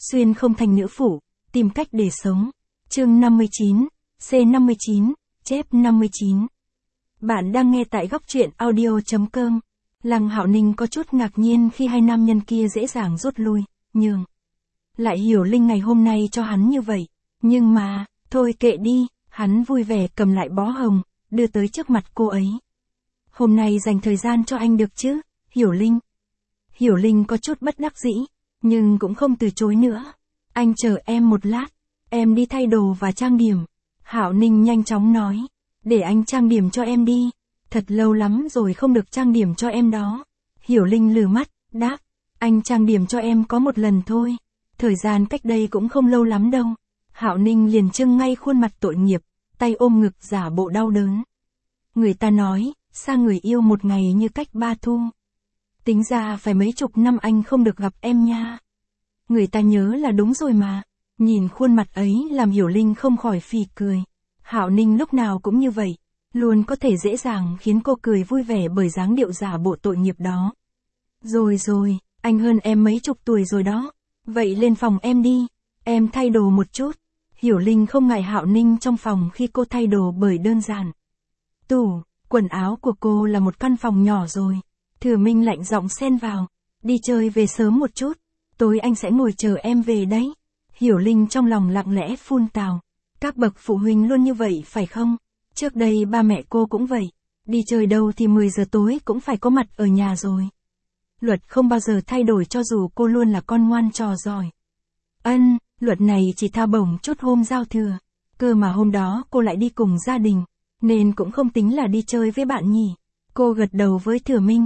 Xuyên không thành nữ phụ, tìm cách để sống. Chương 59, C59, chép 59. Bạn đang nghe tại góc truyện audio.com. Lăng Hạo Ninh có chút ngạc nhiên khi hai nam nhân kia dễ dàng rút lui, nhường lại Hiểu Linh ngày hôm nay cho hắn như vậy. Nhưng mà, thôi kệ đi, hắn vui vẻ cầm lại bó hồng, đưa tới trước mặt cô ấy. Hôm nay dành thời gian cho anh được chứ, Hiểu Linh. Hiểu Linh có chút bất đắc dĩ, nhưng cũng không từ chối nữa. Anh chờ em một lát, em đi thay đồ và trang điểm. Hạo Ninh nhanh chóng nói, để anh trang điểm cho em đi. Thật lâu lắm rồi không được trang điểm cho em đó. Hiểu Linh lừ mắt, đáp, anh trang điểm cho em có một lần thôi. Thời gian cách đây cũng không lâu lắm đâu. Hạo Ninh liền trưng ngay khuôn mặt tội nghiệp, tay ôm ngực giả bộ đau đớn. Người ta nói, xa người yêu một ngày như cách ba thu. Tính ra phải mấy chục năm anh không được gặp em nha. Người ta nhớ là đúng rồi mà. Nhìn khuôn mặt ấy làm Hiểu Linh không khỏi phì cười. Hạo Ninh lúc nào cũng như vậy, luôn có thể dễ dàng khiến cô cười vui vẻ bởi dáng điệu giả bộ tội nghiệp đó. Rồi, anh hơn em mấy chục tuổi rồi đó. Vậy lên phòng em đi, em thay đồ một chút. Hiểu Linh không ngại Hạo Ninh trong phòng khi cô thay đồ bởi đơn giản. Tủ, quần áo của cô là một căn phòng nhỏ rồi. Thừa Minh lạnh giọng xen vào. Đi chơi về sớm một chút, tối anh sẽ ngồi chờ em về đấy. Hiểu Linh trong lòng lặng lẽ phun tào. Các bậc phụ huynh luôn như vậy phải không? Trước đây ba mẹ cô cũng vậy. Đi chơi đâu thì 10 giờ tối cũng phải có mặt ở nhà rồi. Luật không bao giờ thay đổi cho dù cô luôn là con ngoan trò giỏi. Luật này chỉ tha bổng chút hôm giao thừa. Cơ mà hôm đó cô lại đi cùng gia đình, nên cũng không tính là đi chơi với bạn nhỉ. Cô gật đầu với Thừa Minh.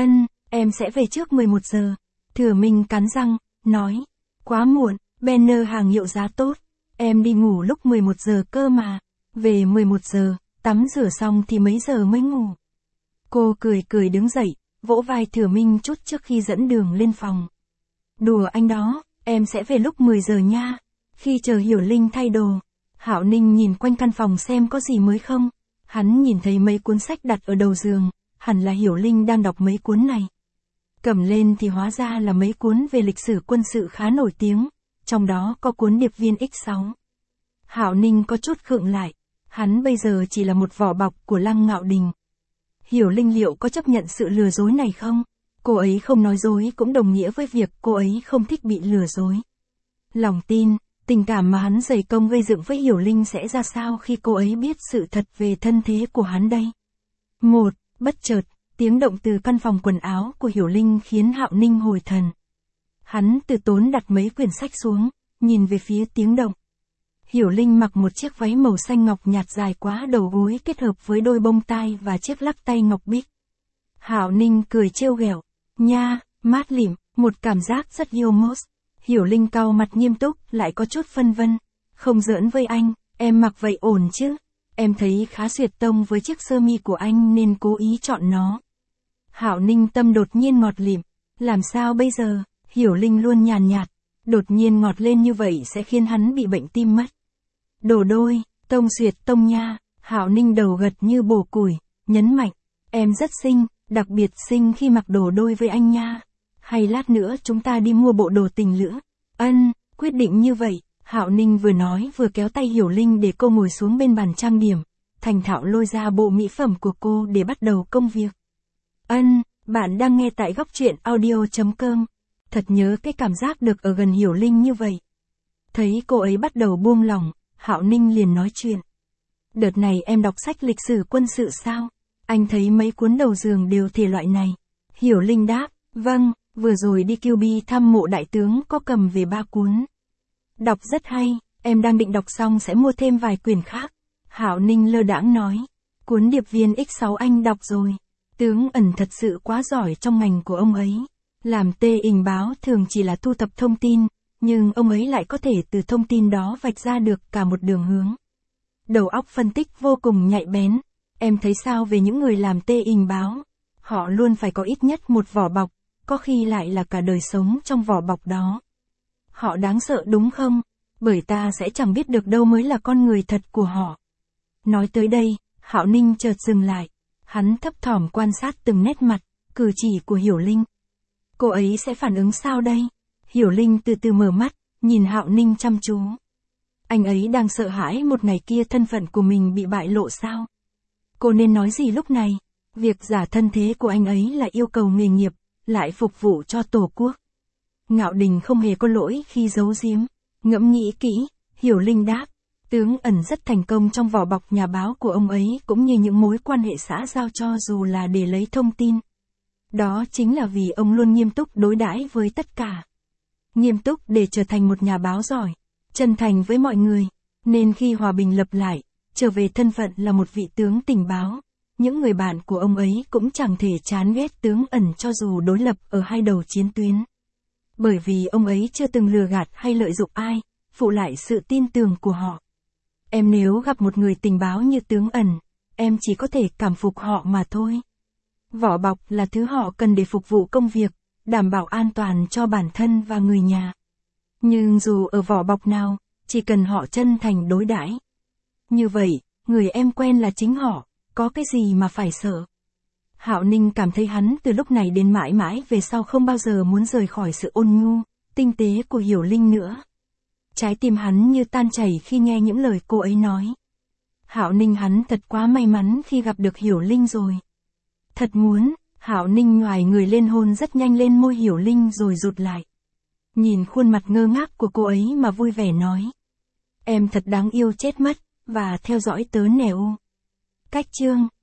Em sẽ về trước 11 giờ. Thừa Minh cắn răng, nói. Quá muộn, banner hàng hiệu giá tốt. Em đi ngủ lúc 11 giờ cơ mà. Về 11 giờ, tắm rửa xong thì mấy giờ mới ngủ. Cô cười đứng dậy, vỗ vai Thừa Minh chút trước khi dẫn đường lên phòng. Đùa anh đó, em sẽ về lúc 10 giờ nha. Khi chờ Hiểu Linh thay đồ, Hạo Ninh nhìn quanh căn phòng xem có gì mới không. Hắn nhìn thấy mấy cuốn sách đặt ở đầu giường, hẳn là Hiểu Linh đang đọc mấy cuốn này. Cầm lên thì hóa ra là mấy cuốn về lịch sử quân sự khá nổi tiếng, trong đó có cuốn Điệp viên X6. Hạo Ninh có chút khựng lại, hắn bây giờ chỉ là một vỏ bọc của Lăng Ngạo Đình. Hiểu Linh liệu có chấp nhận sự lừa dối này không? Cô ấy không nói dối cũng đồng nghĩa với việc cô ấy không thích bị lừa dối. Lòng tin, tình cảm mà hắn dày công gây dựng với Hiểu Linh sẽ ra sao khi cô ấy biết sự thật về thân thế của hắn đây? Bất chợt, tiếng động từ căn phòng quần áo của Hiểu Linh khiến Hạo Ninh hồi thần. Hắn từ tốn đặt mấy quyển sách xuống, nhìn về phía tiếng động. Hiểu Linh mặc một chiếc váy màu xanh ngọc nhạt dài quá đầu gối kết hợp với đôi bông tai và chiếc lắc tay ngọc bích. Hạo Ninh cười trêu ghẹo, nha, mát lịm, một cảm giác rất yêu mốt. Hiểu Linh cau mặt nghiêm túc, lại có chút phân vân. Không giỡn với anh, em mặc vậy ổn chứ? Em thấy khá xuyệt tông với chiếc sơ mi của anh nên cố ý chọn nó. Hạo Ninh tâm đột nhiên ngọt lịm. Làm sao bây giờ? Hiểu Linh luôn nhàn nhạt. Đột nhiên ngọt lên như vậy sẽ khiến hắn bị bệnh tim mất. Đồ đôi, tông xuyệt tông nha. Hạo Ninh đầu gật như bổ củi, nhấn mạnh. Em rất xinh, đặc biệt xinh khi mặc đồ đôi với anh nha. Hay lát nữa chúng ta đi mua bộ đồ tình lữ. Quyết định như vậy. Hạo Ninh vừa nói vừa kéo tay Hiểu Linh để cô ngồi xuống bên bàn trang điểm. Thành thạo lôi ra bộ mỹ phẩm của cô để bắt đầu công việc. Bạn đang nghe tại góc truyện audio.com. Thật nhớ cái cảm giác được ở gần Hiểu Linh như vậy. Thấy cô ấy bắt đầu buông lỏng, Hạo Ninh liền nói chuyện. Đợt này em đọc sách lịch sử quân sự sao? Anh thấy mấy cuốn đầu giường đều thể loại này. Hiểu Linh đáp, vâng, vừa rồi đi QB thăm mộ đại tướng có cầm về 3 cuốn. Đọc rất hay, em đang định đọc xong sẽ mua thêm vài quyển khác. Hạo Ninh lơ đãng nói, cuốn Điệp viên X6 anh đọc rồi. Tướng Ẩn thật sự quá giỏi trong ngành của ông ấy. Làm tình báo thường chỉ là thu thập thông tin, nhưng ông ấy lại có thể từ thông tin đó vạch ra được cả một đường hướng. Đầu óc phân tích vô cùng nhạy bén. Em thấy sao về những người làm tình báo? Họ luôn phải có ít nhất một vỏ bọc, có khi lại là cả đời sống trong vỏ bọc đó. Họ đáng sợ đúng không? Bởi ta sẽ chẳng biết được đâu mới là con người thật của họ. Nói tới đây, Hạo Ninh chợt dừng lại. Hắn thấp thỏm quan sát từng nét mặt, cử chỉ của Hiểu Linh. Cô ấy sẽ phản ứng sao đây? Hiểu Linh từ từ mở mắt, nhìn Hạo Ninh chăm chú. Anh ấy đang sợ hãi một ngày kia thân phận của mình bị bại lộ sao? Cô nên nói gì lúc này? Việc giả thân thế của anh ấy là yêu cầu nghề nghiệp, lại phục vụ cho Tổ quốc. Ngạo Đình không hề có lỗi khi giấu giếm. Ngẫm nghĩ kỹ, Hiểu Linh đáp. Tướng Ẩn rất thành công trong vỏ bọc nhà báo của ông ấy cũng như những mối quan hệ xã giao cho dù là để lấy thông tin. Đó chính là vì ông luôn nghiêm túc đối đãi với tất cả. Nghiêm túc để trở thành một nhà báo giỏi, chân thành với mọi người. Nên khi hòa bình lập lại, trở về thân phận là một vị tướng tình báo, những người bạn của ông ấy cũng chẳng thể chán ghét tướng Ẩn cho dù đối lập ở hai đầu chiến tuyến. Bởi vì ông ấy chưa từng lừa gạt hay lợi dụng ai, phụ lại sự tin tưởng của họ. Em nếu gặp một người tình báo như tướng Ẩn, em chỉ có thể cảm phục họ mà thôi. Vỏ bọc là thứ họ cần để phục vụ công việc, đảm bảo an toàn cho bản thân và người nhà. Nhưng dù ở vỏ bọc nào, chỉ cần họ chân thành đối đãi. Như vậy, người em quen là chính họ, có cái gì mà phải sợ. Hạo Ninh cảm thấy hắn từ lúc này đến mãi mãi về sau không bao giờ muốn rời khỏi sự ôn nhu, tinh tế của Hiểu Linh nữa. Trái tim hắn như tan chảy khi nghe những lời cô ấy nói. Hạo Ninh hắn thật quá may mắn khi gặp được Hiểu Linh rồi. Thật muốn, Hạo Ninh nhoài người lên hôn rất nhanh lên môi Hiểu Linh rồi rụt lại. Nhìn khuôn mặt ngơ ngác của cô ấy mà vui vẻ nói. Em thật đáng yêu chết mất, và theo dõi tớ nèo. Cách chương